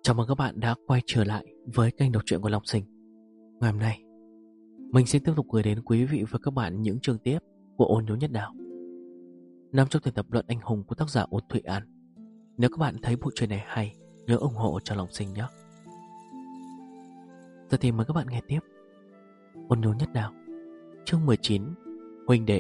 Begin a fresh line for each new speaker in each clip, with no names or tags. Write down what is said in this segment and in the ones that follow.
Chào mừng các bạn đã quay trở lại với kênh đọc truyện của Long Sinh. Ngày hôm nay, mình xin tiếp tục gửi đến quý vị và các bạn những chương tiếp của Ôn Nhố Nhất Đào, nằm trong tuyển tập Luận Anh Hùng của tác giả Ôn Thụy An. Nếu các bạn thấy bộ truyện này hay, nhớ ủng hộ cho Long Sinh nhé. Giờ thì mời các bạn nghe tiếp Ôn Nhố Nhất Đào, chương 19, Huynh Đệ.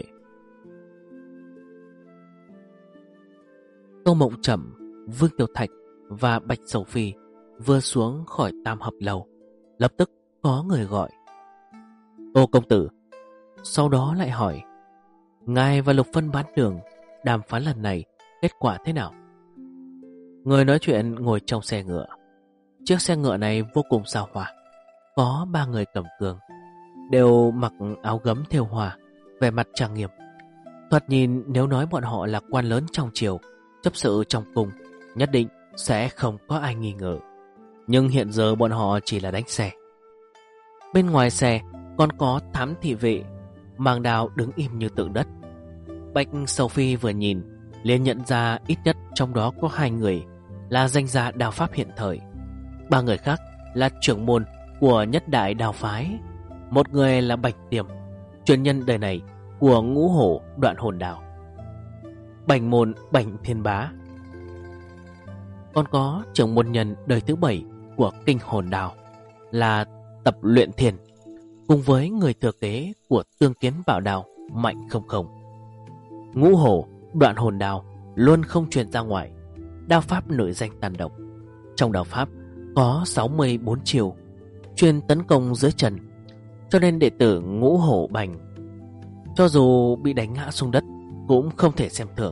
Tô Mộng Trầm, Vương Tiểu Thạch và Bạch Sầu Phi vừa xuống khỏi Tam Hợp Lầu, lập tức có người gọi: Tô công tử. Sau đó lại hỏi: Ngài và Lục Phân Bán Đường đàm phán lần này kết quả thế nào? Người nói chuyện ngồi trong xe ngựa. Chiếc xe ngựa này vô cùng xa hoa. Có 3 người cầm cương, đều mặc áo gấm thêu hoa, vẻ mặt trang nghiêm. Thoạt nhìn nếu nói bọn họ là quan lớn trong triều, chấp sự trong cung, nhất định sẽ không có ai nghi ngờ. Nhưng hiện giờ bọn họ chỉ là đánh xe. Bên ngoài xe còn có thám thị vệ mang đao đứng im như tượng đất. Bạch Sầu Phi vừa nhìn liền nhận ra ít nhất trong đó có 2 người là danh gia đao pháp hiện thời. 3 người khác là trưởng môn của nhất đại đao phái. Một người là Bạch Tiềm, truyền nhân đời này của Ngũ Hổ Đoạn Hồn Đao, Bạch môn Bạch Thiên Bá. Còn có trưởng môn nhân đời thứ 7 của Kinh Hồn Đao là Tập Luyện Thiền, cùng với người thừa kế của Tương Kiến Bảo Đao Mạnh Không Không. Ngũ Hổ Đoạn Hồn Đao luôn không truyền ra ngoài, đao pháp nổi danh tàn độc. Trong đao pháp có 64 chiều, chuyên tấn công dưới chân, cho nên đệ tử Ngũ Hổ Bành cho dù bị đánh ngã xuống đất cũng không thể xem thường.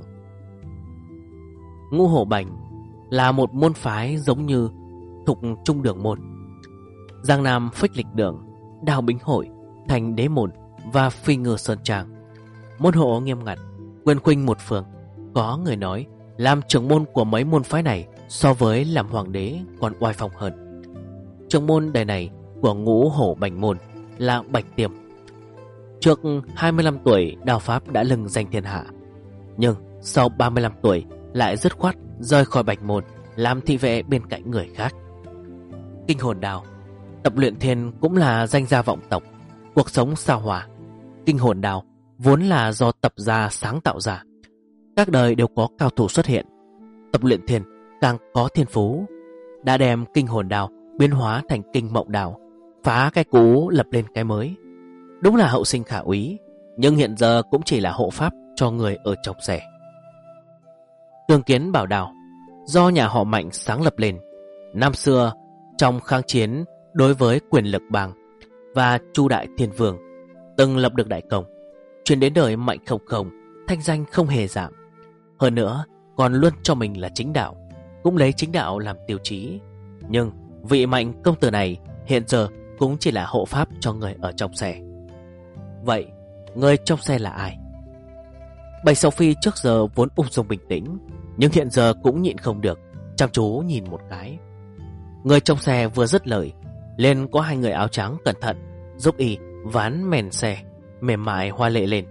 Ngũ Hổ Bành là một môn phái giống như Thục Trung Đường môn, Giang Nam Phích Lịch Đường, Đao Bính Hội, Thành Đế Môn và Phi Ngư Sơn Trang. Môn hộ nghiêm ngặt, quyền khuynh một phương. Có người nói làm trưởng môn của mấy môn phái này so với làm hoàng đế còn oai phong hơn. Trưởng môn đời này của Ngũ Hổ Bành môn là Bạch Tiềm. Trước 25 tuổi đao pháp đã lừng danh thiên hạ, nhưng sau 35 tuổi lại dứt khoát rời khỏi Bạch môn, làm thị vệ bên cạnh người khác. Kinh Hồn Đao, Tập Luyện Thiên cũng là danh gia vọng tộc, cuộc sống xa hoa. Kinh Hồn Đao vốn là do Tập gia sáng tạo ra, các đời đều có cao thủ xuất hiện. Tập Luyện Thiên càng có thiên phú, đã đem Kinh Hồn Đao biến hóa thành Kinh Mộng Đao, phá cái cũ lập lên cái mới. Đúng là hậu sinh khả úy, nhưng hiện giờ cũng chỉ là hộ pháp cho người ở trong rẻ. Tương Kiến Bảo Đao do nhà họ Mạnh sáng lập lên. Năm xưa trong kháng chiến đối với quyền lực bang và Chu Đại Thiên Vương, từng lập được đại công, truyền đến đời Mạnh Không Không, thanh danh không hề giảm. Hơn nữa còn luôn cho mình là chính đạo, cũng lấy chính đạo làm tiêu chí. Nhưng vị Mạnh công tử này hiện giờ cũng chỉ là hộ pháp cho người ở trong xe. Vậy người trong xe là ai? Bạch Sầu Phi trước giờ vốn ung dung bình tĩnh, nhưng hiện giờ cũng nhịn không được, chăm chú nhìn một cái. Người trong xe vừa dứt lời, lên có 2 người áo trắng cẩn thận giúp y ván mèn xe mềm mại hoa lệ lên.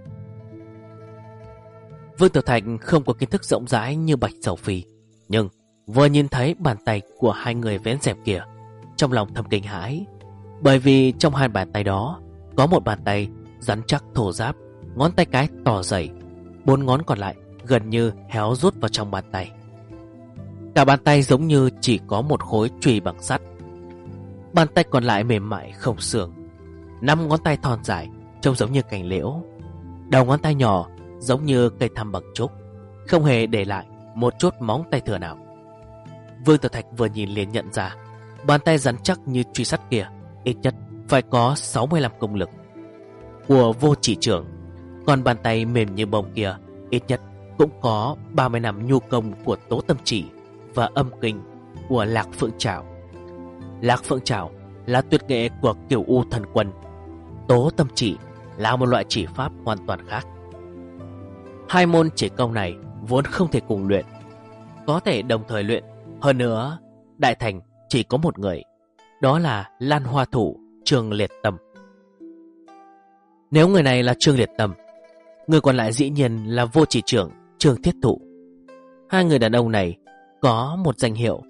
Vương Tiểu Thạch không có kiến thức rộng rãi như Bạch Sầu Phi, nhưng vừa nhìn thấy bàn tay của 2 người vén rèm kia, trong lòng thầm kinh hãi. Bởi vì trong 2 bàn tay đó có một bàn tay rắn chắc thô ráp, ngón tay cái to dày, 4 ngón còn lại gần như héo rút vào trong bàn tay. Cả bàn tay giống như chỉ có một khối chùy bằng sắt. Bàn tay còn lại mềm mại không xương, 5 ngón tay thon dài trông giống như cành liễu, đầu ngón tay nhỏ giống như cây thăm bằng trúc, không hề để lại một chút móng tay thừa nào. Vương Tiểu Thạch vừa nhìn liền nhận ra bàn tay rắn chắc như truy sắt kia ít nhất phải có 65 công lực của Vô Chỉ Trưởng, còn bàn tay mềm như bông kia ít nhất cũng có 30 năm nhu công của Tố Tâm Chỉ và âm kinh của Lạc Phượng Trảo. Lạc Phượng Trảo là tuyệt nghệ của Cửu U Thần Quân, Tố Tâm Chỉ là một loại chỉ pháp hoàn toàn khác. 2 môn chỉ công này vốn không thể cùng luyện, có thể đồng thời luyện. Hơn nữa đại thành chỉ có một người, đó là Lan Hoa Thủ Trương Liệt Tâm. Nếu người này là Trương Liệt Tâm, người còn lại dĩ nhiên là Vô Chỉ Trưởng Trương Thiết Thụ. 2 người đàn ông này có một danh hiệu,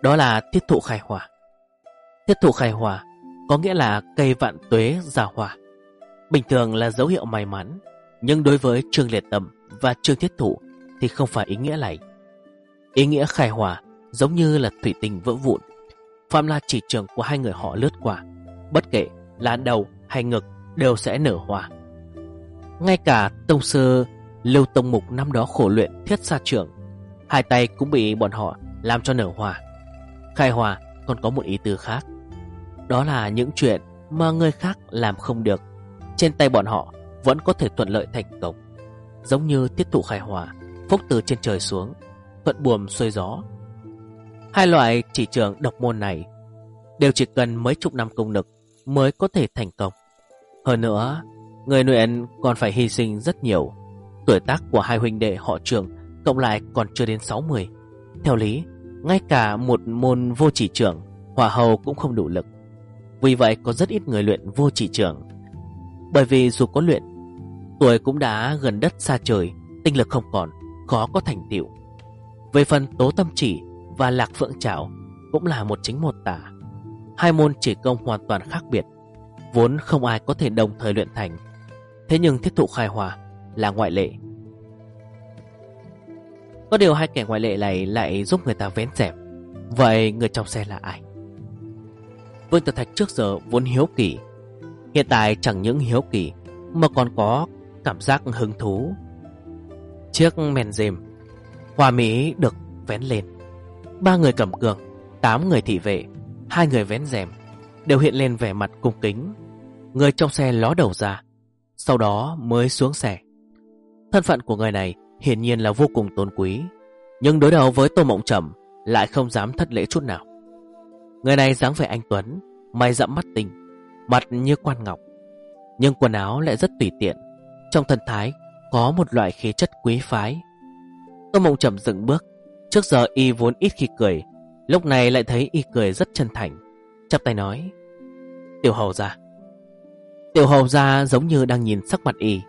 Đó là thiết thụ khai hỏa. Thiết thụ khai hỏa có nghĩa là cây vạn tuế ra hỏa. Bình thường là dấu hiệu may mắn, nhưng đối với Trương Liệt Tâm và Trương Thiết Thụ thì không phải ý nghĩa này. Ý nghĩa khai hỏa giống như là thủy tinh vỡ vụn. Phạm là chỉ trường của hai người họ lướt qua, bất kể là đầu hay ngực đều sẽ nở hoa. Ngay cả tông sư Lưu Tông Mục năm đó khổ luyện thiết sa trưởng, hai tay cũng bị bọn họ làm cho nở hoa. Khai hỏa còn có một ý tứ khác, đó là những chuyện mà người khác làm không được, trên tay bọn họ vẫn có thể thuận lợi thành công. Giống như thiết thụ khai hỏa, phúc từ trên trời xuống, thuận buồm xuôi gió. Hai loại chỉ trường độc môn này đều chỉ cần mấy chục năm công lực mới có thể thành công. Hơn nữa, người luyện còn phải hy sinh rất nhiều. Tuổi tác của hai huynh đệ họ Trường cộng lại còn chưa đến 60. Theo lý, ngay cả một môn vô chỉ trưởng, hỏa hầu cũng không đủ lực. Vì vậy có rất ít người luyện vô chỉ trưởng. Bởi vì dù có luyện, tuổi cũng đã gần đất xa trời, tinh lực không còn, khó có thành tựu. Về phần tố tâm chỉ và lạc phượng trảo cũng là một chính một tả. Hai môn chỉ công hoàn toàn khác biệt, vốn không ai có thể đồng thời luyện thành. Thế nhưng thiết thụ khai hỏa là ngoại lệ. Có điều hai kẻ ngoại lệ này lại giúp người ta vén rèm. Vậy người trong xe là ai? Vương Tử Thạch trước giờ vốn hiếu kỳ, hiện tại chẳng những hiếu kỳ mà còn có cảm giác hứng thú. Chiếc mền rèm hoa mỹ được vén lên. 3 người cầm cương, 8 người thị vệ, 2 người vén rèm đều hiện lên vẻ mặt cung kính. Người trong xe ló đầu ra, sau đó mới xuống xe. Thân phận của người này hiển nhiên là vô cùng tôn quý, nhưng đối đầu với Tô Mộng Trầm lại không dám thất lễ chút nào. Người này dáng vẻ anh tuấn, mày rậm mắt tinh, mặt như quan ngọc, nhưng quần áo lại rất tùy tiện. Trong thần thái có một loại khí chất quý phái. Tô Mộng Trầm dừng bước. Trước giờ y vốn ít khi cười, lúc này lại thấy y cười rất chân thành, chắp tay nói: Tiểu hầu gia. Tiểu hầu gia giống như đang nhìn sắc mặt y.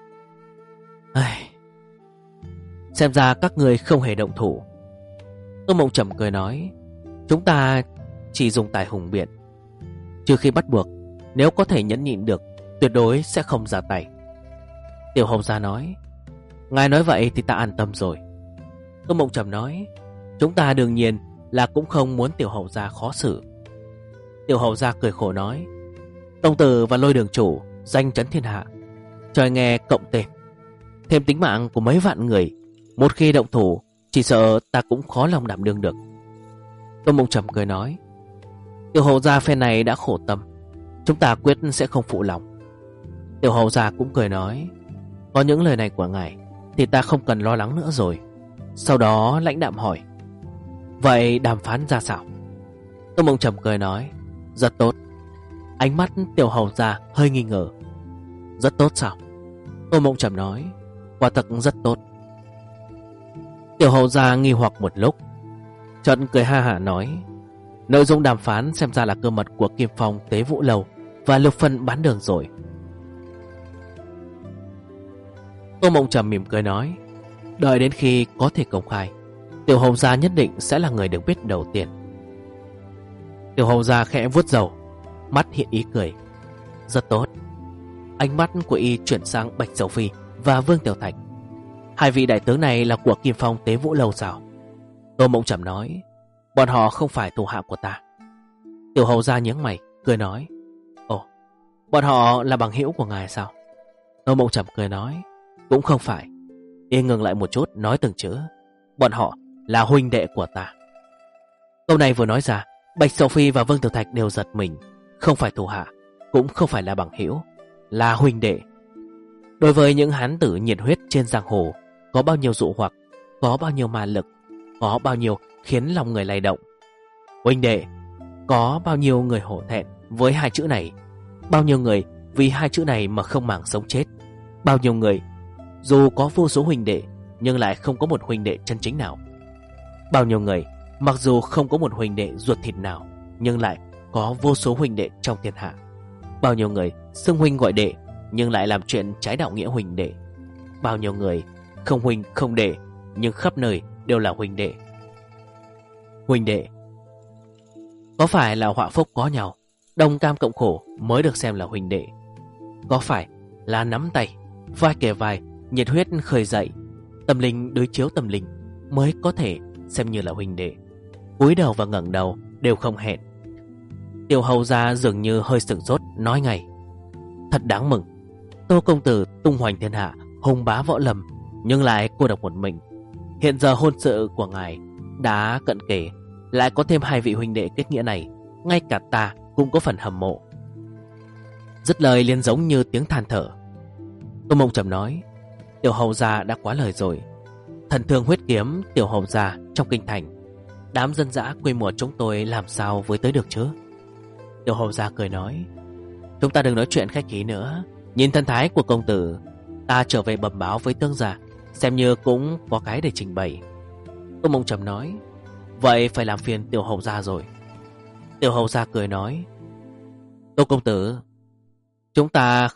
Xem ra các người không hề động thủ. Tô Mộng Trầm cười nói: Chúng ta chỉ dùng tài hùng biện, trừ khi bắt buộc, nếu có thể nhẫn nhịn được, tuyệt đối sẽ không ra tay. Tiểu hầu gia nói: Ngài nói vậy thì ta an tâm rồi. Tô Mộng Trầm nói: Chúng ta đương nhiên là cũng không muốn tiểu hầu gia khó xử. Tiểu hầu gia cười khổ nói: Tông tử và Lôi đường chủ danh chấn thiên hạ, trời nghe cộng tên, thêm tính mạng của mấy vạn người, một khi động thủ chỉ sợ ta cũng khó lòng đảm đương được. Tô Mộng Trầm cười nói: Tiểu hầu gia phen này đã khổ tâm, chúng ta quyết sẽ không phụ lòng. Tiểu hầu gia cũng cười nói: Có những lời này của ngài thì ta không cần lo lắng nữa rồi. Sau đó lãnh đạm hỏi: Vậy đàm phán ra sao? Tô Mộng Trầm cười nói: Rất tốt. Ánh mắt tiểu hầu gia hơi nghi ngờ. Rất tốt sao? Tô Mộng Trầm nói: Quả thật rất tốt. Tiểu hầu gia nghi hoặc một lúc, chợt cười ha hả nói: Nội dung đàm phán xem ra là cơ mật của Kim Phong Tế Vũ Lầu và Lục Phân bán đường rồi. Tô Mộng Trầm mỉm cười nói: Đợi đến khi có thể công khai, tiểu hầu gia nhất định sẽ là người được biết đầu tiên. Tiểu hầu gia khẽ vuốt râu, mắt hiện ý cười. Rất tốt. Ánh mắt của y chuyển sang Bạch Sầu Phi và Vương Tiểu Thạch. Hai vị đại tướng này là của Kim Phong Tế Vũ Lâu sao? Tô Mộng Trầm nói: Bọn họ không phải thủ hạ của ta. Tiểu hầu gia nhướng mày, cười nói: Ồ, bọn họ là bằng hữu của ngài sao? Tô Mộng Trầm cười nói: Cũng không phải. Y ngừng lại một chút, nói từng chữ: Bọn họ là huynh đệ của ta. Câu này vừa nói ra, Bạch Sầu Phi và Vương Tiểu Thạch đều giật mình. Không phải thủ hạ, cũng không phải là bằng hữu, là huynh đệ. Đối với những hán tử nhiệt huyết trên giang hồ, có bao nhiêu dụ hoặc, có bao nhiêu ma lực, có bao nhiêu khiến lòng người lay động. Huynh đệ, có bao nhiêu người hổ thẹn với hai chữ này, bao nhiêu người vì hai chữ này mà không màng sống chết, bao nhiêu người dù có vô số huynh đệ nhưng lại không có một huynh đệ chân chính nào, bao nhiêu người mặc dù không có một huynh đệ ruột thịt nào nhưng lại có vô số huynh đệ trong thiên hạ, bao nhiêu người xưng huynh gọi đệ nhưng lại làm chuyện trái đạo nghĩa huynh đệ, bao nhiêu người không huynh không đệ nhưng khắp nơi đều là huynh đệ. Huynh đệ, Có phải là họa phúc có nhau, đồng cam cộng khổ mới được xem là huynh đệ? Có phải là nắm tay, vai kề vai, nhiệt huyết khơi dậy, tâm linh đối chiếu tâm linh mới có thể xem như là huynh đệ? Cúi đầu và ngẩng đầu đều không hẹn. Tiểu hầu gia dường như hơi sửng sốt, nói ngay: thật đáng mừng, Tô công tử tung hoành thiên hạ, hùng bá võ lâm, nhưng lại cô độc một mình. Hiện giờ hôn sự của ngài đã cận kề, lại có thêm 2 vị huynh đệ kết nghĩa này, ngay cả ta cũng có phần hâm mộ. Dứt lời liền giống như tiếng than thở. Tô Mộng Trầm nói: tiểu hầu gia đã quá lời rồi. Thần thương huyết kiếm tiểu hầu gia trong kinh thành, đám dân dã quê mùa chúng tôi làm sao với tới được chứ? Tiểu hầu gia cười nói: chúng ta đừng nói chuyện khách khí nữa. Nhìn thân thái của công tử, ta trở về bẩm báo với tướng gia, xem như cũng có cái để trình bày. Tô Mộng Trầm nói: vậy phải làm phiền tiểu hầu gia rồi. Tiểu hầu gia cười nói: Tô công tử, chúng ta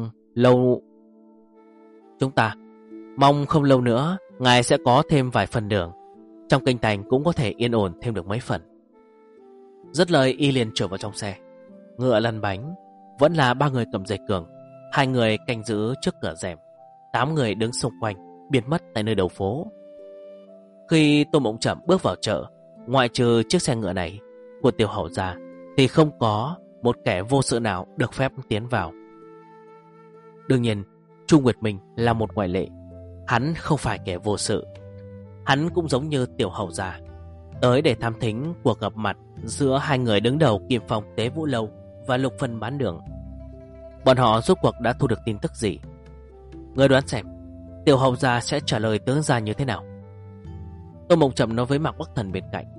mong không lâu nữa ngài sẽ có thêm vài phần đường, trong kinh thành cũng có thể yên ổn thêm được mấy phần. Dứt lời y liền trở vào trong xe. Ngựa lăn bánh, vẫn là 3 người cầm dây cương, 2 người canh giữ trước cửa rèm, 8 người đứng xung quanh, biến mất tại nơi đầu phố. Khi Tô Mộng Trầm bước vào chợ, ngoại trừ chiếc xe ngựa này của tiểu hầu gia, thì không có một kẻ vô sự nào được phép tiến vào. Đương nhiên, Chu Nguyệt Minh là một ngoại lệ. Hắn không phải kẻ vô sự. Hắn cũng giống như tiểu hầu gia, tới để tham thính cuộc gặp mặt giữa 2 người đứng đầu Kim Phong Tế Vũ Lâu và Lục Phân Bán Đường. Bọn họ rốt cuộc đã thu được tin tức gì? Người đoán xem tiểu hầu gia sẽ trả lời tướng gia như thế nào? Tô Mộng Trầm nói với Mạc Bắc Thần bên cạnh: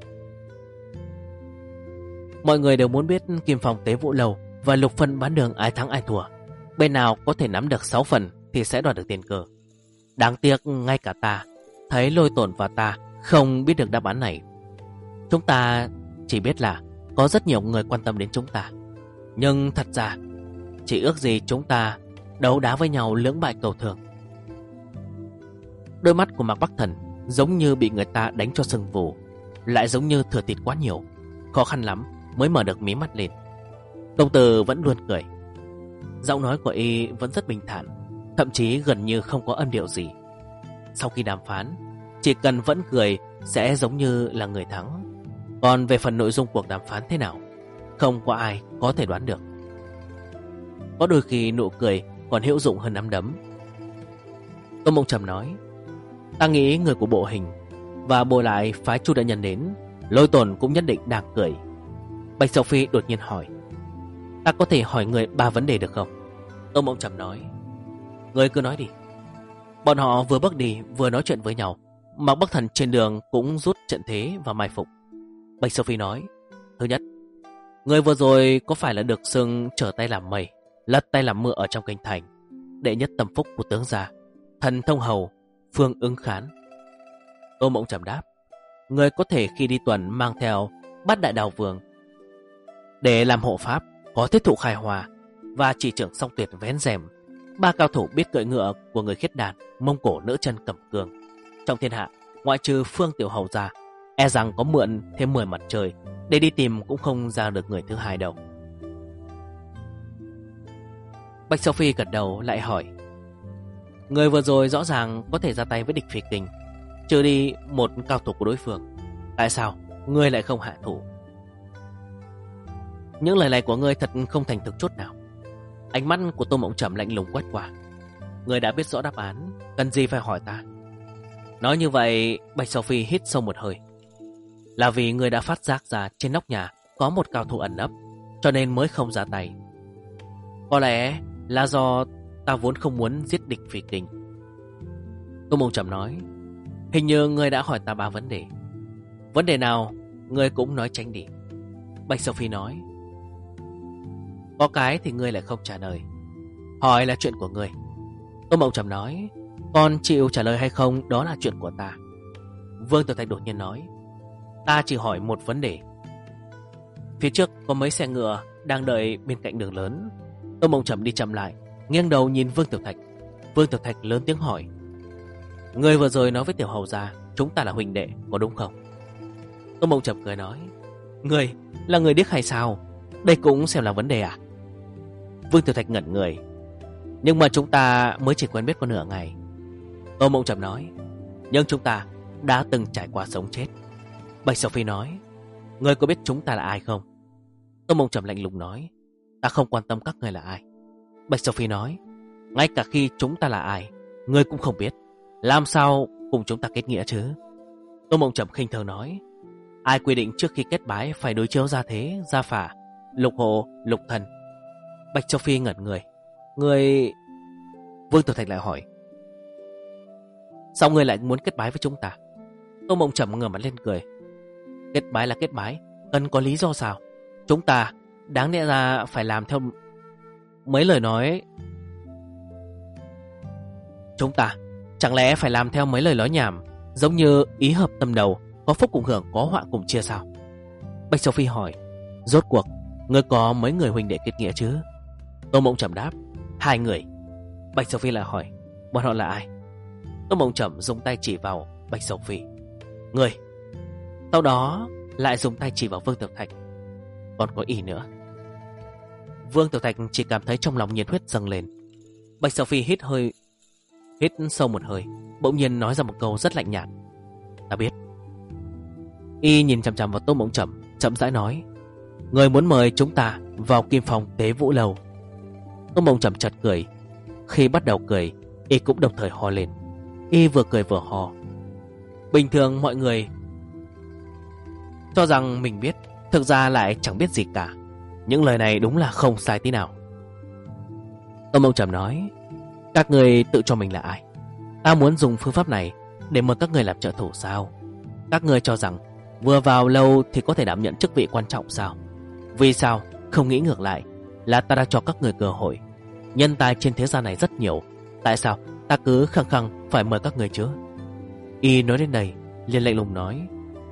mọi người đều muốn biết Kim Phong Tế Vũ Lâu và Lục Phân Bán Đường ai thắng ai thua. Bên nào có thể nắm được 6 phần thì sẽ đoạt được tiền cờ. Đáng tiếc ngay cả ta, thấy Lôi Tổn và ta không biết được đáp án này. Chúng ta chỉ biết là có rất nhiều người quan tâm đến chúng ta, nhưng thật ra chỉ ước gì chúng ta đấu đá với nhau lưỡng bại cầu thường. Đôi mắt của Mạc Bắc Thần giống như bị người ta đánh cho sưng vù, lại giống như thừa thịt quá nhiều, khó khăn lắm mới mở được mí mắt lên. Công tử vẫn luôn cười. Giọng nói của y vẫn rất bình thản, thậm chí gần như không có âm điệu gì. Sau khi đàm phán, chỉ cần vẫn cười sẽ giống như là người thắng. Còn về phần nội dung cuộc đàm phán thế nào, không có ai có thể đoán được. Có đôi khi nụ cười còn hữu dụng hơn nắm đấm. Tô Mộng Trầm nói: ta nghĩ người của bộ hình và bồi lại phái Chu đại nhân đến, Lôi Tổn cũng nhất định đang cười. Bạch Sầu Phi đột nhiên hỏi: ta có thể hỏi người 3 vấn đề được không? Tô Mộng Trầm nói: người cứ nói đi. Bọn họ vừa bước đi vừa nói chuyện với nhau. Mạc Bắc Thần trên đường cũng rút trận thế và mai phục. Bạch Sầu Phi nói: thứ nhất, người vừa rồi có phải là được xưng trở tay làm mây, lật tay làm mưa ở trong kinh thành, đệ nhất tâm phúc của tướng gia, thần thông hầu Phương Ứng Khán? Tô Mộng Trầm đáp: người có thể khi đi tuần mang theo Bát Đại Đào Vương để làm hộ pháp, có thiết thụ khai hòa và chỉ trưởng song tuyệt vén rèm, 3 cao thủ biết cưỡi ngựa của người Khiết Đàn, Mông Cổ nữ chân Cẩm Cương. Trong thiên hạ, ngoại trừ Phương tiểu hầu gia, e rằng có mượn thêm 10 mặt trời để đi tìm cũng không ra được người thứ hai đâu. Bạch Sầu Phi gật đầu lại hỏi: người vừa rồi rõ ràng có thể ra tay với địch Phi Kình, trừ đi một cao thủ của đối phương, tại sao ngươi lại không hạ thủ? Những lời này của ngươi thật không thành thực chút nào. Ánh mắt của Tô Mộng Trầm lạnh lùng quét qua. Ngươi đã biết rõ đáp án, cần gì phải hỏi ta? Nói như vậy, Bạch Sầu Phi hít sâu một hơi. Là vì ngươi đã phát giác ra trên nóc nhà có một cao thủ ẩn nấp, cho nên mới không ra tay. Có lẽ là do ta vốn không muốn giết địch Phi Kình. Tô Mộng Trầm nói: hình như ngươi đã hỏi ta 3 vấn đề. Vấn đề nào ngươi cũng nói tránh đi. Bạch Sầu Phi nói: có cái thì ngươi lại không trả lời. Hỏi là chuyện của ngươi. Tô Mộng Trầm nói: còn chịu trả lời hay không đó là chuyện của ta. Vương Tiểu Thạch đột nhiên nói: ta chỉ hỏi một vấn đề. Phía trước có mấy xe ngựa đang đợi bên cạnh đường lớn. Tô Mộng Trầm đi chậm lại, nghiêng đầu nhìn Vương Tiểu Thạch. Vương Tiểu Thạch lớn tiếng hỏi: người vừa rồi nói với tiểu hầu gia chúng ta là huynh đệ, có đúng không? Tô Mộng Trầm cười nói: Người là người điếc hay sao? Đây cũng xem là vấn đề à? Vương Tiểu Thạch ngẩn người. Nhưng mà chúng ta mới chỉ quen biết có nửa ngày. Tô Mộng Trầm nói. Nhưng chúng ta đã từng trải qua sống chết. Bạch Sophie nói. Người có biết chúng ta là ai không? Tô Mộng Trầm lạnh lùng nói. Ta không quan tâm các người là ai. Bạch Sophie nói. Ngay cả khi chúng ta là ai, người cũng không biết. Làm sao cùng chúng ta kết nghĩa chứ? Tô Mộng Trầm khinh thường nói. Ai quy định trước khi kết bái phải đối chiếu gia thế, gia phả, lục hộ, lục thần? Bạch Sophie ngẩn người. Người... Vương Tiểu Thạch lại hỏi. Sao người lại muốn kết bái với chúng ta? Tô Mộng Trầm ngửa mặt lên cười. Kết bái là kết bái, cần có lý do sao? Chúng ta đáng lẽ ra phải làm theo mấy lời nói. Chúng ta chẳng lẽ phải làm theo mấy lời nói nhảm, giống như ý hợp tâm đầu, có phúc cùng hưởng, có họa cùng chia sao? Bạch Sophie hỏi. Rốt cuộc ngươi có mấy người huynh đệ kết nghĩa chứ? Tô Mộng Trầm đáp. 2 người. Bạch Sophie lại hỏi. Bọn họ là ai? Tô Mộng Trầm dùng tay chỉ vào Bạch Sophie. Người. Sau đó lại dùng tay chỉ vào Vương Tiểu Thạch. Còn có ý nữa. Vương Tiểu Thạch chỉ cảm thấy trong lòng nhiệt huyết dâng lên. Bạch Sophie hít sâu một hơi, bỗng nhiên nói ra một câu rất lạnh nhạt. Ta biết. Y nhìn chằm chằm vào Tô Mộng Trầm, chậm rãi nói. Người muốn mời chúng ta vào Kim Phong Tế Vũ Lầu. Tô Mộng Trầm chợt cười. Khi bắt đầu cười, Y cũng đồng thời ho lên. Y vừa cười vừa ho. Bình thường mọi người cho rằng mình biết, thực ra lại chẳng biết gì cả. Những lời này đúng là không sai tí nào. Tô Mộng Trầm nói. Các người tự cho mình là ai? Ta muốn dùng phương pháp này để mời các người làm trợ thủ sao? Các người cho rằng vừa vào lâu thì có thể đảm nhận chức vị quan trọng sao? Vì sao không nghĩ ngược lại là ta đã cho các người cơ hội? Nhân tài trên thế gian này rất nhiều, tại sao ta cứ khăng khăng phải mời các người chứ? Y nói đến đây liền lạnh lùng nói.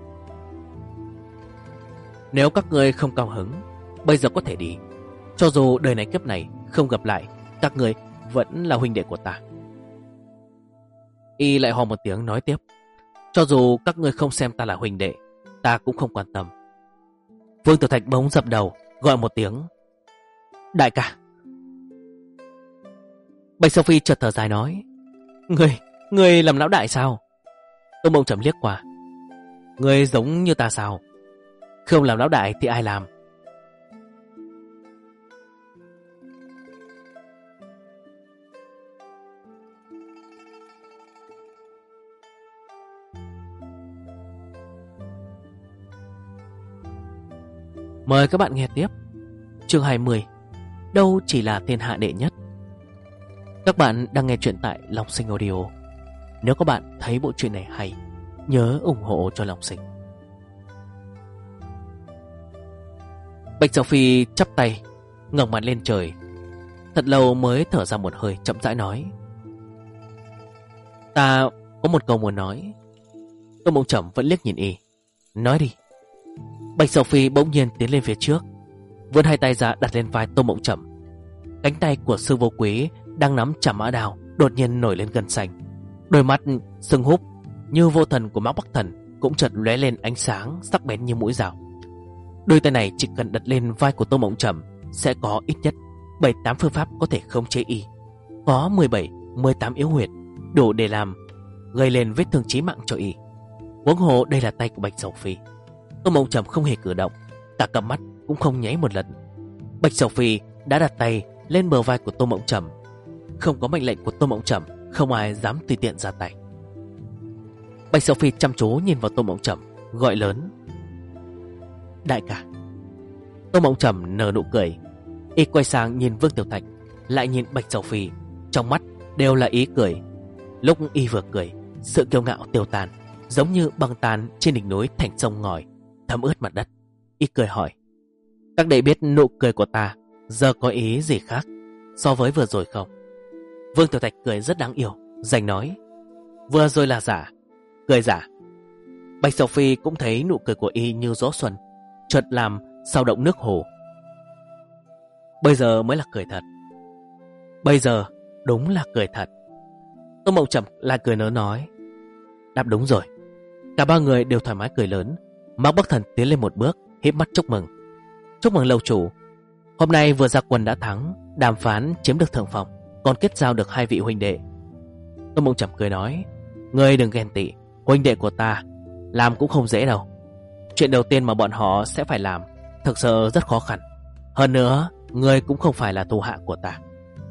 Nếu các người không cao hứng, bây giờ có thể đi. Cho dù đời này kiếp này không gặp lại, các người vẫn là huynh đệ của ta. Y lại hò một tiếng nói tiếp. Cho dù các ngươi không xem ta là huynh đệ, ta cũng không quan tâm. Vương Tiểu Thạch bỗng dập đầu, gọi một tiếng. Đại ca. Bạch Sophie chợt thở dài nói. Người làm lão đại sao? Tô Mộng Trầm liếc qua. Người giống như ta sao? Không làm lão đại thì ai làm? Mời các bạn nghe tiếp chương 20. Đâu chỉ là thiên hạ đệ nhất. Các bạn đang nghe chuyện tại Long Sinh Audio. Nếu các bạn thấy bộ truyện này hay, nhớ ủng hộ cho Long Sinh. Bạch Sophie chắp tay, ngẩng mặt lên trời, thật lâu mới thở ra một hơi, chậm rãi nói. Ta có một câu muốn nói. Tô Mộng Trầm vẫn liếc nhìn Y. Nói đi. Bạch Sophie bỗng nhiên tiến lên phía trước, vươn 2 tay ra đặt lên vai Tô Mộng Trầm. Cánh tay của sư vô quý đang nắm chảm mã đào đột nhiên nổi lên gân xanh. Đôi mắt sưng húp như vô thần của Mã Bắc Thần cũng chợt lóe lên ánh sáng sắc bén như mũi dao. Đôi tay này chỉ cần đặt lên vai của Tô Mộng Trầm sẽ có ít nhất 7-8 phương pháp có thể khống chế Y. Có 17-18 yếu huyệt đủ để làm gây lên vết thương chí mạng cho Y. Huống hồ đây là tay của Bạch Sophie. Tô Mộng Trầm không hề cử động, cả cặp mắt cũng không nháy một lần. Bạch Sophie đã đặt tay lên bờ vai của Tô Mộng Trầm. Không có mệnh lệnh của Tô Mộng Trầm, không ai dám tùy tiện ra tay. Bạch Sophie chăm chú nhìn vào Tô Mộng Trầm, gọi lớn. Đại ca. Tô Mộng Trầm nở nụ cười. Y quay sang nhìn Vương Tiểu Thạch, lại nhìn Bạch Sophie, trong mắt đều là ý cười. Lúc Y vừa cười, sự kiêu ngạo tiêu tan, giống như băng tan trên đỉnh núi thành sông ngòi, thấm ướt mặt đất. Y cười hỏi. Các đệ biết nụ cười của ta giờ có ý gì khác so với vừa rồi không? Vương Tiểu Thạch cười rất đáng yêu, giành nói. Vừa rồi là giả, cười giả. Bạch Sophie cũng thấy nụ cười của Y như gió xuân, chợt làm sao động nước hồ. Bây giờ mới là cười thật. Bây giờ đúng là cười thật. Tô Mộng Trầm lại cười nớ nói. Đáp đúng rồi. Cả 3 người đều thoải mái cười lớn. Mạc Bắc Thần tiến lên một bước, híp mắt chúc mừng. Chúc mừng lâu chủ, hôm nay vừa ra quân đã thắng, đàm phán chiếm được thượng phong, còn kết giao được 2 vị huynh đệ. Tô Mộng Trầm cười nói, ngươi đừng ghen tị, huynh đệ của ta làm cũng không dễ đâu. Chuyện đầu tiên mà bọn họ sẽ phải làm thực sự rất khó khăn. Hơn nữa, ngươi cũng không phải là thủ hạ của ta.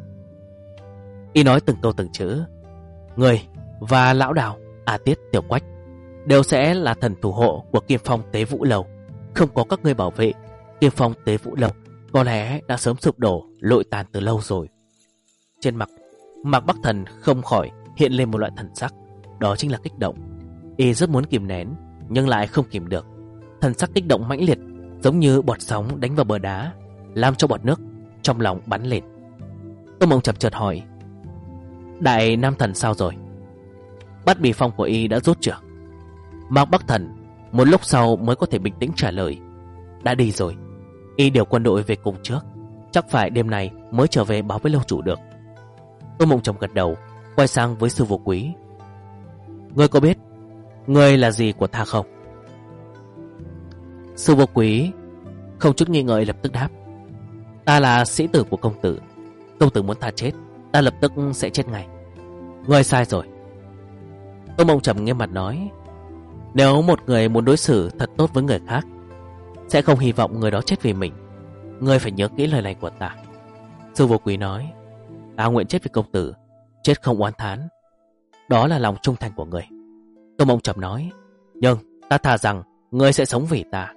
Y nói từng câu từng chữ. Ngươi và lão đào, Tiết, Tiểu Quách đều sẽ là thần thủ hộ của Kim Phong Tế Vũ Lầu. Không có các ngươi bảo vệ, Kim Phong Tế Vũ Lầu có lẽ đã sớm sụp đổ, lụi tàn từ lâu rồi. Trên mặt Mạc Bắc Thần không khỏi hiện lên một loại thần sắc, đó chính là kích động. Y rất muốn kìm nén nhưng lại không kìm được. Thần sắc kích động mãnh liệt, giống như bọt sóng đánh vào bờ đá, làm cho bọt nước trong lòng bắn lên. Tô Mộng Trầm chợt hỏi, Đại Nam Thần sao rồi? Bát Bì Phong của Y đã rút chưa? Mạc Bắc Thần một lúc sau mới có thể bình tĩnh trả lời, đã đi rồi. Y điều quân đội về cùng trước, chắc phải đêm nay mới trở về báo với lâu chủ được. Tô Mộng Trầm gật đầu, quay sang với Sư Vô Quý, ngươi có biết ngươi là gì của ta không? Sư Vô Quý không chút nghi ngợi lập tức đáp, ta là sĩ tử của công tử. Công tử muốn ta chết, ta lập tức sẽ chết ngay. Ngươi sai rồi. Tô Mộng Trầm nghiêm mặt nói, nếu một người muốn đối xử thật tốt với người khác, sẽ không hy vọng người đó chết vì mình. Ngươi phải nhớ kỹ lời này của ta. Sư Vô Quý nói, ta nguyện chết vì công tử, chết không oán thán. Đó là lòng trung thành của ngươi. Tô Mộng Trầm nói, nhưng ta thà rằng ngươi sẽ sống vì ta.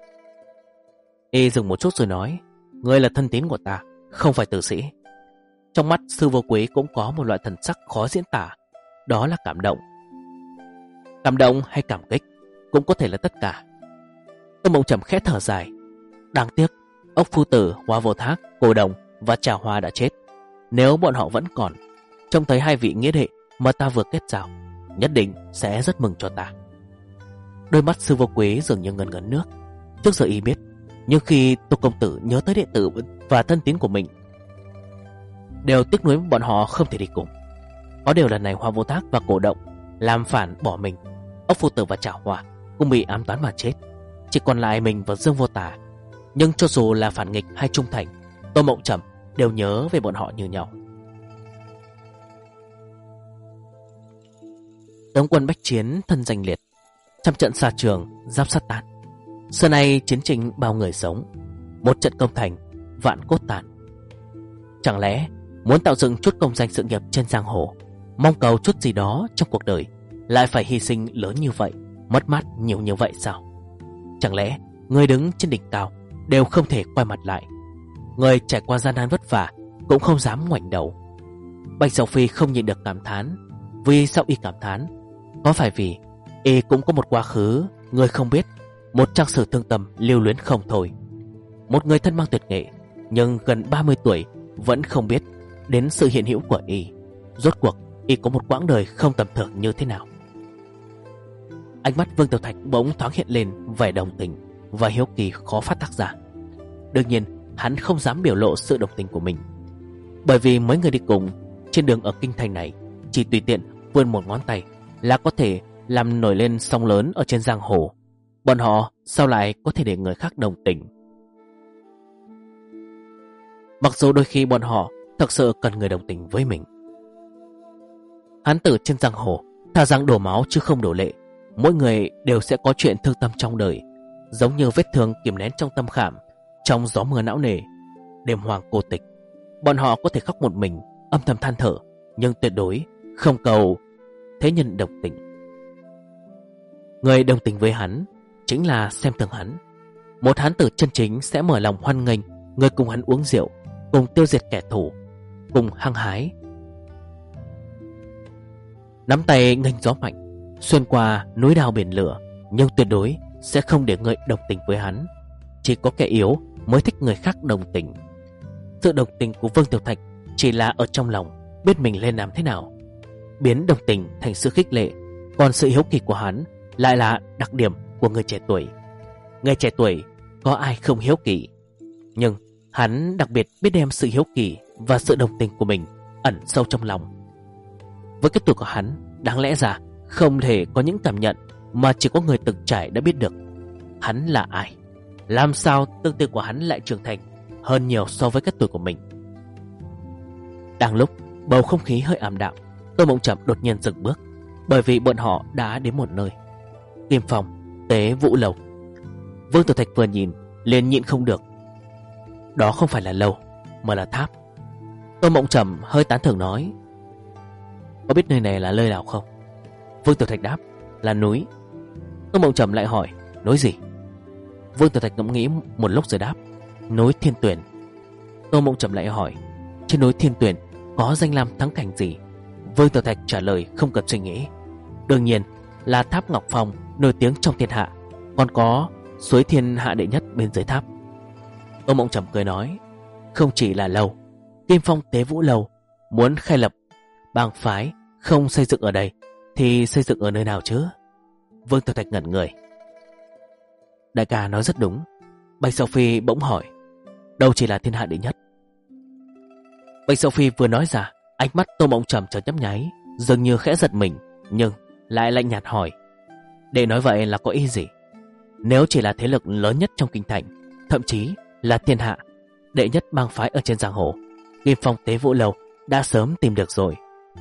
Y dừng một chút rồi nói, ngươi là thân tín của ta, không phải tử sĩ. Trong mắt Sư Vô Quý cũng có một loại thần sắc khó diễn tả, đó là cảm động. Cảm động hay cảm kích cũng có thể là tất cả. Tô Mộng Trầm khẽ thở dài, đáng tiếc Ốc Phu Tử, Hoa Vô Thác, Cô Đồng và Trà Hoa đã chết. Nếu bọn họ vẫn còn, trông thấy 2 vị nghĩa đệ mà ta vừa kết giao, nhất định sẽ rất mừng cho ta. Đôi mắt Sư Vô Quý dường như ngấn ngấn nước. Trước giờ Y biết, nhưng khi Tô công tử nhớ tới đệ tử và thân tín của mình, đều tiếc nuối bọn họ không thể đi cùng. Có điều lần này Hoa Vô Thác và Cổ Động làm phản bỏ mình, Ốc Phu Tử và Trà Hoa cũng bị ám toán mà chết, chỉ còn lại mình và Dương Vô Tà. Nhưng cho dù là phản nghịch hay trung thành, Tô Mộng Trầm đều nhớ về bọn họ như nhau. Tướng quân bách chiến thân danh liệt, trăm trận xa trường giáp sát tàn. Xưa nay chiến tranh bao người sống, một trận công thành vạn cốt tàn. Chẳng lẽ muốn tạo dựng chút công danh sự nghiệp trên giang hồ, mong cầu chút gì đó trong cuộc đời, lại phải hy sinh lớn như vậy, mất mát nhiều như vậy sao? Chẳng lẽ người đứng trên đỉnh cao đều không thể quay mặt lại? Người trải qua gian nan vất vả cũng không dám ngoảnh đầu. Bạch Sầu Phi không nhịn được cảm thán. Vì sao Y cảm thán? Có phải vì Y cũng có một quá khứ người không biết, một trang sử thương tâm lưu luyến không thôi. Một người thân mang tuyệt nghệ, nhưng gần 30 tuổi vẫn không biết đến sự hiện hữu của Y. Rốt cuộc Y có một quãng đời không tầm thường như thế nào? Ánh mắt Vương Tiểu Thạch bỗng thoáng hiện lên vẻ đồng tình và hiếu kỳ khó phát tác ra. Đương nhiên hắn không dám biểu lộ sự đồng tình của mình, bởi vì mấy người đi cùng trên đường ở kinh thành này, chỉ tùy tiện vươn một ngón tay là có thể làm nổi lên sóng lớn ở trên giang hồ. Bọn họ sao lại có thể để người khác đồng tình? Mặc dù đôi khi bọn họ thật sự cần người đồng tình với mình. Hán tử trên giang hồ thà rằng đổ máu chứ không đổ lệ. Mỗi người đều sẽ có chuyện thương tâm trong đời, giống như vết thương kìm nén trong tâm khảm, trong gió mưa não nề, đêm hoàng cô tịch. Bọn họ có thể khóc một mình, âm thầm than thở, nhưng tuyệt đối không cầu thế nhân đồng tình. Người đồng tình với hắn chính là xem thường hắn. Một hán tử chân chính sẽ mở lòng hoan nghênh người cùng hắn uống rượu, cùng tiêu diệt kẻ thù, cùng hăng hái nắm tay nghênh gió mạnh, xuyên qua núi đao biển lửa, nhưng tuyệt đối sẽ không để người đồng tình với hắn. Chỉ có kẻ yếu mới thích người khác đồng tình. Sự đồng tình của Vương Tiểu Thạch chỉ là ở trong lòng, biết mình lên làm thế nào, biến đồng tình thành sự khích lệ. Còn sự hiếu kỳ của hắn lại là đặc điểm của người trẻ tuổi. Người trẻ tuổi có ai không hiếu kỳ, nhưng hắn đặc biệt biết đem sự hiếu kỳ và sự đồng tình của mình ẩn sâu trong lòng. Với cái tuổi của hắn, đáng lẽ ra không thể có những cảm nhận mà chỉ có người từng trải đã biết được. Hắn là ai? làm sao tương tư của hắn lại trưởng thành hơn nhiều so với các tuổi của mình. Đang lúc bầu không khí hơi ảm đạm, Tô Mộng Trầm đột nhiên dừng bước, bởi vì bọn họ đã đến một nơi. Kim Phong Tế Vũ Lầu. Vương Tiểu Thạch vừa nhìn liền nhịn không được. Đó không phải là lầu mà là tháp. Tô Mộng Trầm hơi tán thưởng nói: có biết nơi này là nơi nào không? Vương Tiểu Thạch đáp: là núi. Tô Mộng Trầm lại hỏi: núi gì? Vương Tiểu Thạch ngẫm nghĩ một lúc rồi đáp: núi Thiên Tuyển. Tô Mộng Trầm lại hỏi: trên núi Thiên Tuyển có danh lam thắng cảnh gì? Vương Tiểu Thạch trả lời không cần suy nghĩ: đương nhiên là tháp Ngọc Phong, nổi tiếng trong thiên hạ, còn có suối thiên hạ đệ nhất bên dưới tháp. Tô Mộng Trầm cười nói: không chỉ là lầu, Kim Phong Tế Vũ Lầu muốn khai lập bang phái, không xây dựng ở đây thì xây dựng ở nơi nào chứ? Vương Tiểu Thạch ngẩn người. Đại ca nói rất đúng. Bạch Sầu Phi bỗng hỏi: đâu chỉ là thiên hạ đệ nhất? Bạch Sầu Phi vừa nói ra, ánh mắt Tô Mộng Trầm chợt nhấp nháy, dường như khẽ giật mình, nhưng lại lạnh nhạt hỏi: để nói vậy là có ý gì? Nếu chỉ là thế lực lớn nhất trong kinh thành, thậm chí là thiên hạ đệ nhất bang phái ở trên giang hồ, Kim Phong Tế Vũ Lầu đã sớm tìm được rồi.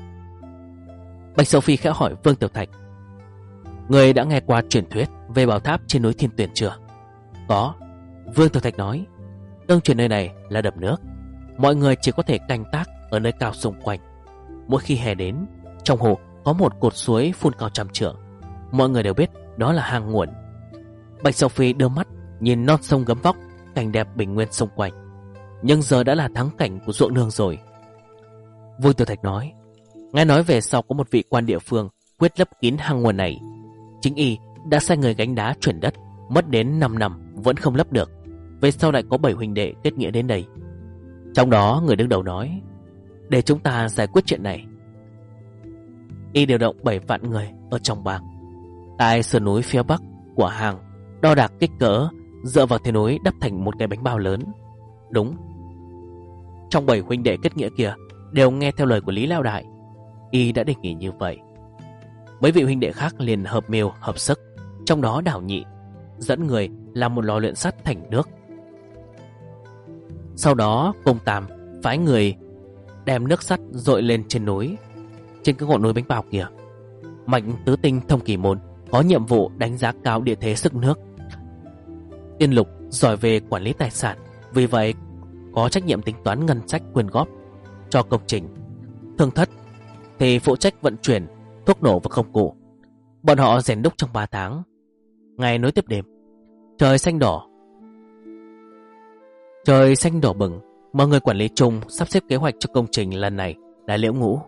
Bạch Sầu Phi khẽ hỏi Vương Tiểu Thạch: người đã nghe qua truyền thuyết về bảo tháp trên núi Thiên Tuyển chưa? Có. Vương Tiểu Thạch nói: tương truyền nơi này là đập nước, mọi người chỉ có thể canh tác ở nơi cao xung quanh. Mỗi khi hè đến, trong hồ có một cột suối phun cao trăm trượng, mọi người đều biết đó là hang nguồn. Bạch Sầu Phi đưa mắt nhìn non sông gấm vóc, cảnh đẹp bình nguyên xung quanh, nhưng giờ đã là thắng cảnh của ruộng nương rồi. Vương Tiểu Thạch nói: nghe nói về sau có một vị quan địa phương quyết lấp kín hang nguồn này. Chính y đã sai người gánh đá chuyển đất, mất đến 5 năm vẫn không lấp được. Về sau lại có 7 huynh đệ kết nghĩa đến đây. Trong đó người đứng đầu nói: để chúng ta giải quyết chuyện này. Y điều động 7 vạn người ở trong bang, tại sườn núi phía bắc của hang, đo đạc kích cỡ, dựa vào thế núi đắp thành một cái bánh bao lớn. Đúng, trong 7 huynh đệ kết nghĩa kia đều nghe theo lời của Lý Lao Đại. Y đã đề nghị như vậy. Mấy vị huynh đệ khác liền hợp mưu hợp sức, trong đó Đào Nhị dẫn người làm một lò luyện sắt thành nước. Sau đó Công Tam phái người đem nước sắt dội lên trên núi, trên cái ngọn núi bánh bao kia. Mạnh Tứ Tinh Thông Kỳ Môn có nhiệm vụ đánh giá cao địa thế sức nước. Tiên Lục giỏi về quản lý tài sản, vì vậy có trách nhiệm tính toán ngân sách quyên góp cho công trình. Thương Thất thì phụ trách vận chuyển thuốc nổ và công cụ. Bọn họ rèn đúc trong 3 tháng, ngày nối tiếp đêm. Trời xanh đỏ bừng, mà người quản lý chung sắp xếp kế hoạch cho công trình lần này là Liễu Ngũ.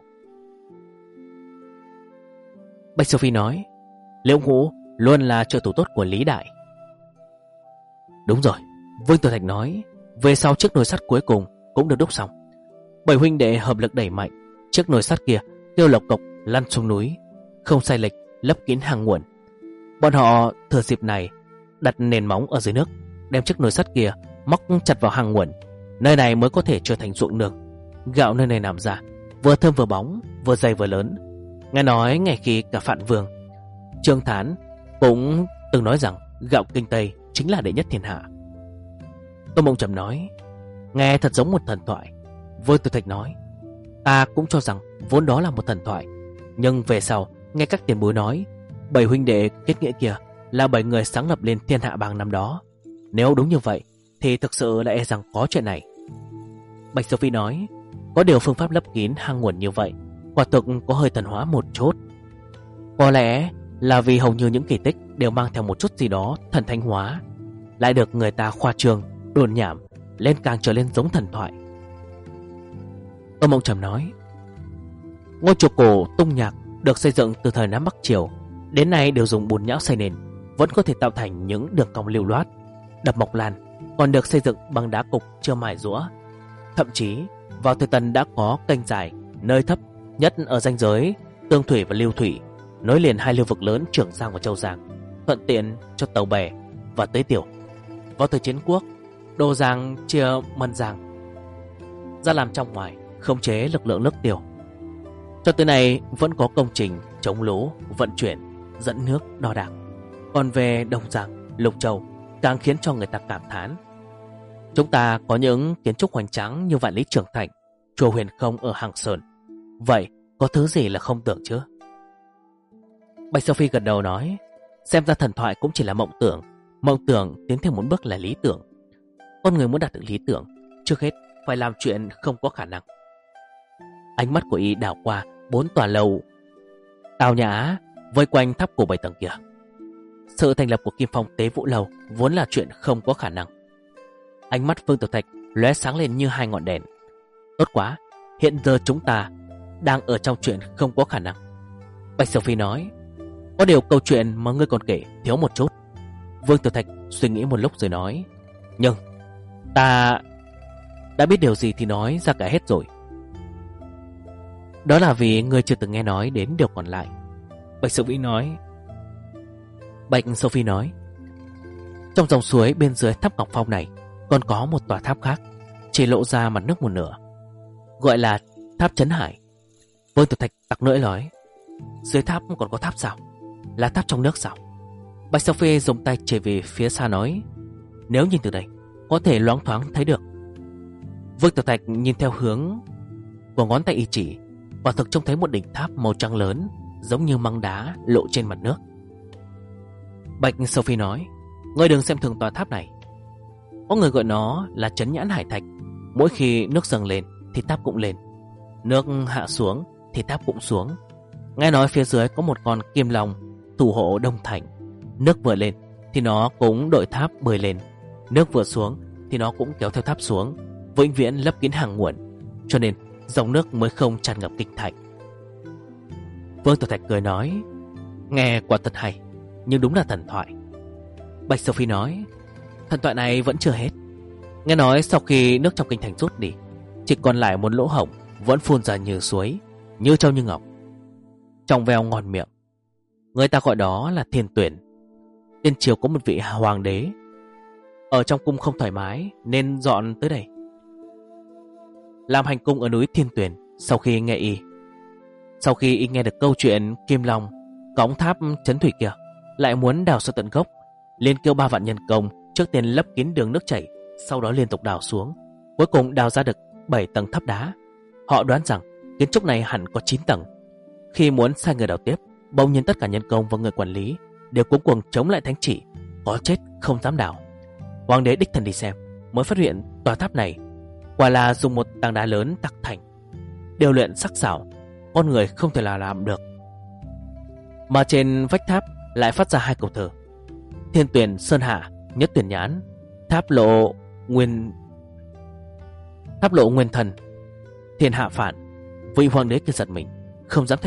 Bạch Sầu Phi nói: Liễu Ngũ luôn là trợ thủ tốt của Lý Đại. Đúng rồi, Vương Tiểu Thạch nói: về sau chiếc nồi sắt cuối cùng cũng được đúc xong. 7 huynh đệ hợp lực đẩy mạnh chiếc nồi sắt kia, kêu lộc cộc lăn xuống núi, không sai lệch lấp kín hang nguồn. Bọn họ thừa dịp này đặt nền móng ở dưới nước, đem chiếc nồi sắt kia móc chặt vào hang nguồn. Nơi này mới có thể trở thành ruộng nương. Gạo nơi này làm ra vừa thơm vừa bóng, vừa dày vừa lớn. Nghe nói ngày khi cả Phạn Vương Trương Thán cũng từng nói rằng gạo Kinh Tây chính là đệ nhất thiên hạ. Tô Mộng Trầm nói: nghe thật giống một thần thoại. Vương Tiểu Thạch nói: ta cũng cho rằng vốn đó là một thần thoại, nhưng về sau nghe các tiền bối nói 7 huynh đệ kết nghĩa kia là 7 người sáng lập lên thiên hạ bang năm đó. Nếu đúng như vậy thì thực sự là e rằng có chuyện này. Bạch Sầu Phi nói: có điều phương pháp lấp kín hang nguồn như vậy quả thực có hơi thần hóa một chút. Có lẽ là vì hầu như những kỳ tích đều mang theo một chút gì đó thần thánh hóa, lại được người ta khoa trương đồn nhảm lên, càng trở lên giống thần thoại. Tô Mộng Trầm nói: ngôi chùa cổ Tung Nhạc được xây dựng từ thời Nam Bắc Triều, đến nay đều dùng bùn nhão xây nền, vẫn có thể tạo thành những đường cong lưu loát. Đập Mộc Lan còn được xây dựng bằng đá cục chưa mài rũa. Thậm chí vào thời Tần đã có kênh dài nơi thấp nhất ở ranh giới Tương Thủy và Lưu Thủy, nối liền hai lưu vực lớn Trường Giang và Châu Giang, thuận tiện cho tàu bè và tế tiểu. Vào thời Chiến Quốc, Đô Giang chia Mân Giang ra làm trong ngoài, khống chế lực lượng nước Tiểu. Cho tới nay vẫn có công trình chống lũ, vận chuyển, dẫn nước, đo đạc. Còn về Đông Giang, Lục Châu càng khiến cho người ta cảm thán. Chúng ta có những kiến trúc hoành tráng như Vạn Lý Trường Thành, chùa Huyền Không ở Hằng Sơn. Vậy có thứ gì là không tưởng chứ? Bạch Sophie gật đầu nói, xem ra thần thoại cũng chỉ là mộng tưởng. Mộng tưởng tiến thêm một bước là lý tưởng. Con người muốn đạt được lý tưởng, trước hết phải làm chuyện không có khả năng. Ánh mắt của y đảo qua 4 tòa lầu tao nhã vây quanh tháp cổ 7 tầng kia. Sự thành lập của Kim Phong Tế Vũ Lầu vốn là chuyện không có khả năng. Ánh mắt Vương Tiểu Thạch lóe sáng lên như 2 ngọn đèn. Tốt quá, hiện giờ chúng ta đang ở trong chuyện không có khả năng. Bạch Sophie nói, có điều câu chuyện mà ngươi còn kể thiếu một chút. Vương Tiểu Thạch suy nghĩ một lúc rồi nói, nhưng ta đã biết điều gì thì nói ra cả hết rồi. Đó là vì ngươi chưa từng nghe nói đến điều còn lại. Bạch Sophie nói, trong dòng suối bên dưới tháp Ngọc Phong này còn có một tòa tháp khác, chỉ lộ ra mặt nước một nửa, gọi là tháp Trấn Hải. Vương Tiểu Thạch tặc lưỡi nói, dưới tháp còn có tháp sao? Là tháp trong nước sao? Bạch Sophie dùng tay chỉ về phía xa nói, nếu nhìn từ đây có thể loáng thoáng thấy được. Vương Tiểu Thạch nhìn theo hướng của ngón tay y chỉ, quả thực trông thấy một đỉnh tháp màu trắng lớn, giống như măng đá lộ trên mặt nước. Bạch Sophie nói, ngươi đừng xem thường tòa tháp này. Có người gọi nó là Trấn Nhãn Hải Thạch. Mỗi khi nước dâng lên thì tháp cũng lên, nước hạ xuống thì tháp cũng xuống. Nghe nói phía dưới có một con kim long thủ hộ Đông Thành. Nước vừa lên thì nó cũng đội tháp bơi lên, nước vừa xuống thì nó cũng kéo theo tháp xuống, vĩnh viễn lấp kín hàng nguồn, cho nên dòng nước mới không tràn ngập kinh thành. Vương Tiểu Thạch cười nói, nghe quả thật hay, nhưng đúng là thần thoại. Bạch Sophie nói, thần thoại này vẫn chưa hết. Nghe nói sau khi nước trong kinh thành rút đi, chỉ còn lại một lỗ hổng vẫn phun ra như suối, như trâu như ngọc, trong veo ngon miệng. Người ta gọi đó là Thiên Tuyển. Tiên triều có một vị hoàng đế ở trong cung không thoải mái nên dọn tới đây làm hành cung ở núi Thiên Tuyển. Sau khi y nghe được câu chuyện Kim Long cõng tháp trấn thủy kia lại muốn đào sâu tận gốc, liền kêu 3 vạn nhân công trước tiên lấp kín đường nước chảy, sau đó liên tục đào xuống, cuối cùng đào ra được 7 tầng tháp đá. Họ đoán rằng kiến trúc này hẳn có 9 tầng. Khi muốn sai người đào tiếp, bỗng nhiên tất cả nhân công và người quản lý đều cuống cuồng chống lại thánh chỉ, có chết không dám đào. Hoàng đế đích thân đi xem mới phát hiện tòa tháp này quả là dùng một tảng đá lớn tạc thành, điều luyện sắc sảo, con người không thể là làm được. Mà trên vách tháp lại phát ra 2 câu thơ: Thiên Tuyển Sơn Hạ nhất tuyển nhãn, tháp lộ nguyên thần, thiên hạ phản. Vị hoàng đế kia giật mình, không dám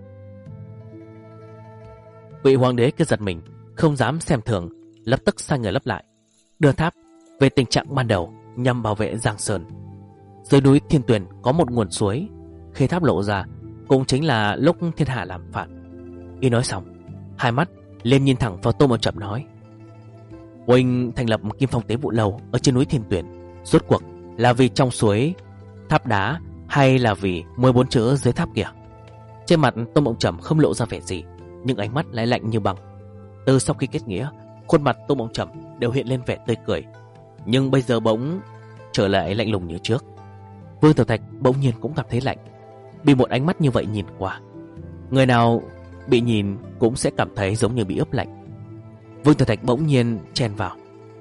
xem thường, lập tức sai người lấp lại, đưa tháp về tình trạng ban đầu nhằm bảo vệ Giang Sơn. Dưới núi Thiên Tuyển có một nguồn suối, khi tháp lộ ra cũng chính là lúc thiên hạ làm phản. Y nói xong, hai mắt liền nhìn thẳng vào Tô Mộ Trầm nói: Huynh thành lập Kim Phong Tế Vụ Lầu ở trên núi Thiên Tuyển, rốt cuộc là vì trong suối tháp đá hay là vì 14 chữ dưới tháp kia? Trên mặt Tô Mộng Trầm không lộ ra vẻ gì, nhưng ánh mắt lại lạnh như băng. Từ sau khi kết nghĩa, khuôn mặt Tô Mộng Trầm đều hiện lên vẻ tươi cười, nhưng bây giờ bỗng trở lại lạnh lùng như trước. Vương Tiểu Thạch bỗng nhiên cũng cảm thấy lạnh. Bị một ánh mắt như vậy nhìn qua, người nào bị nhìn cũng sẽ cảm thấy giống như bị ướp lạnh. Vương Tiểu Thạch bỗng nhiên chen vào: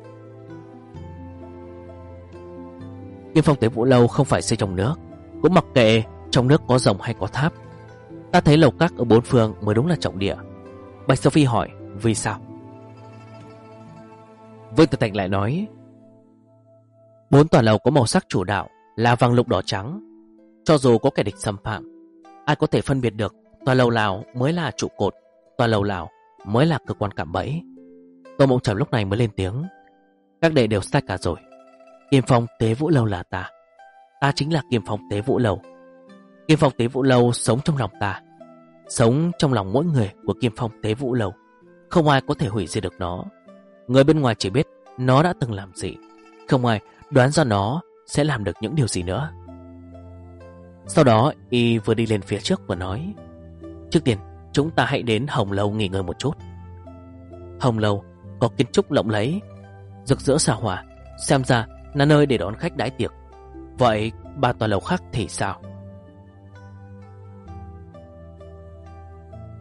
Kim Phong Tế Vũ Lâu không phải xây trong nước, cũng mặc kệ trong nước có rồng hay có tháp. Ta thấy lầu các ở bốn phương mới đúng là trọng địa. Bạch Sophie hỏi: Vì sao? Vương Tiểu Thạch lại nói: 4 tòa lầu có màu sắc chủ đạo là vàng lục đỏ trắng. Cho dù có kẻ địch xâm phạm, ai có thể phân biệt được tòa lầu nào mới là trụ cột, tòa lầu nào mới là cơ quan cạm bẫy? Tô Mộng Trầm lúc này mới lên tiếng: Các đệ đều sai cả rồi. Kim Phong Tế Vũ Lâu là ta chính là Kim Phong Tế Vũ Lâu. Kim Phong Tế Vũ Lâu sống trong lòng ta, sống trong lòng mỗi người của Kim Phong Tế Vũ Lâu. Không ai có thể hủy diệt được nó. Người bên ngoài chỉ biết nó đã từng làm gì, không ai đoán ra nó sẽ làm được những điều gì nữa. Sau đó y vừa đi lên phía trước vừa nói: Trước tiên chúng ta hãy đến Hồng Lâu nghỉ ngơi một chút. Hồng Lâu có kiến trúc lộng lẫy, rực rỡ xa hoa, xem ra là nơi để đón khách đãi tiệc. Vậy ba tòa lầu khác thì sao?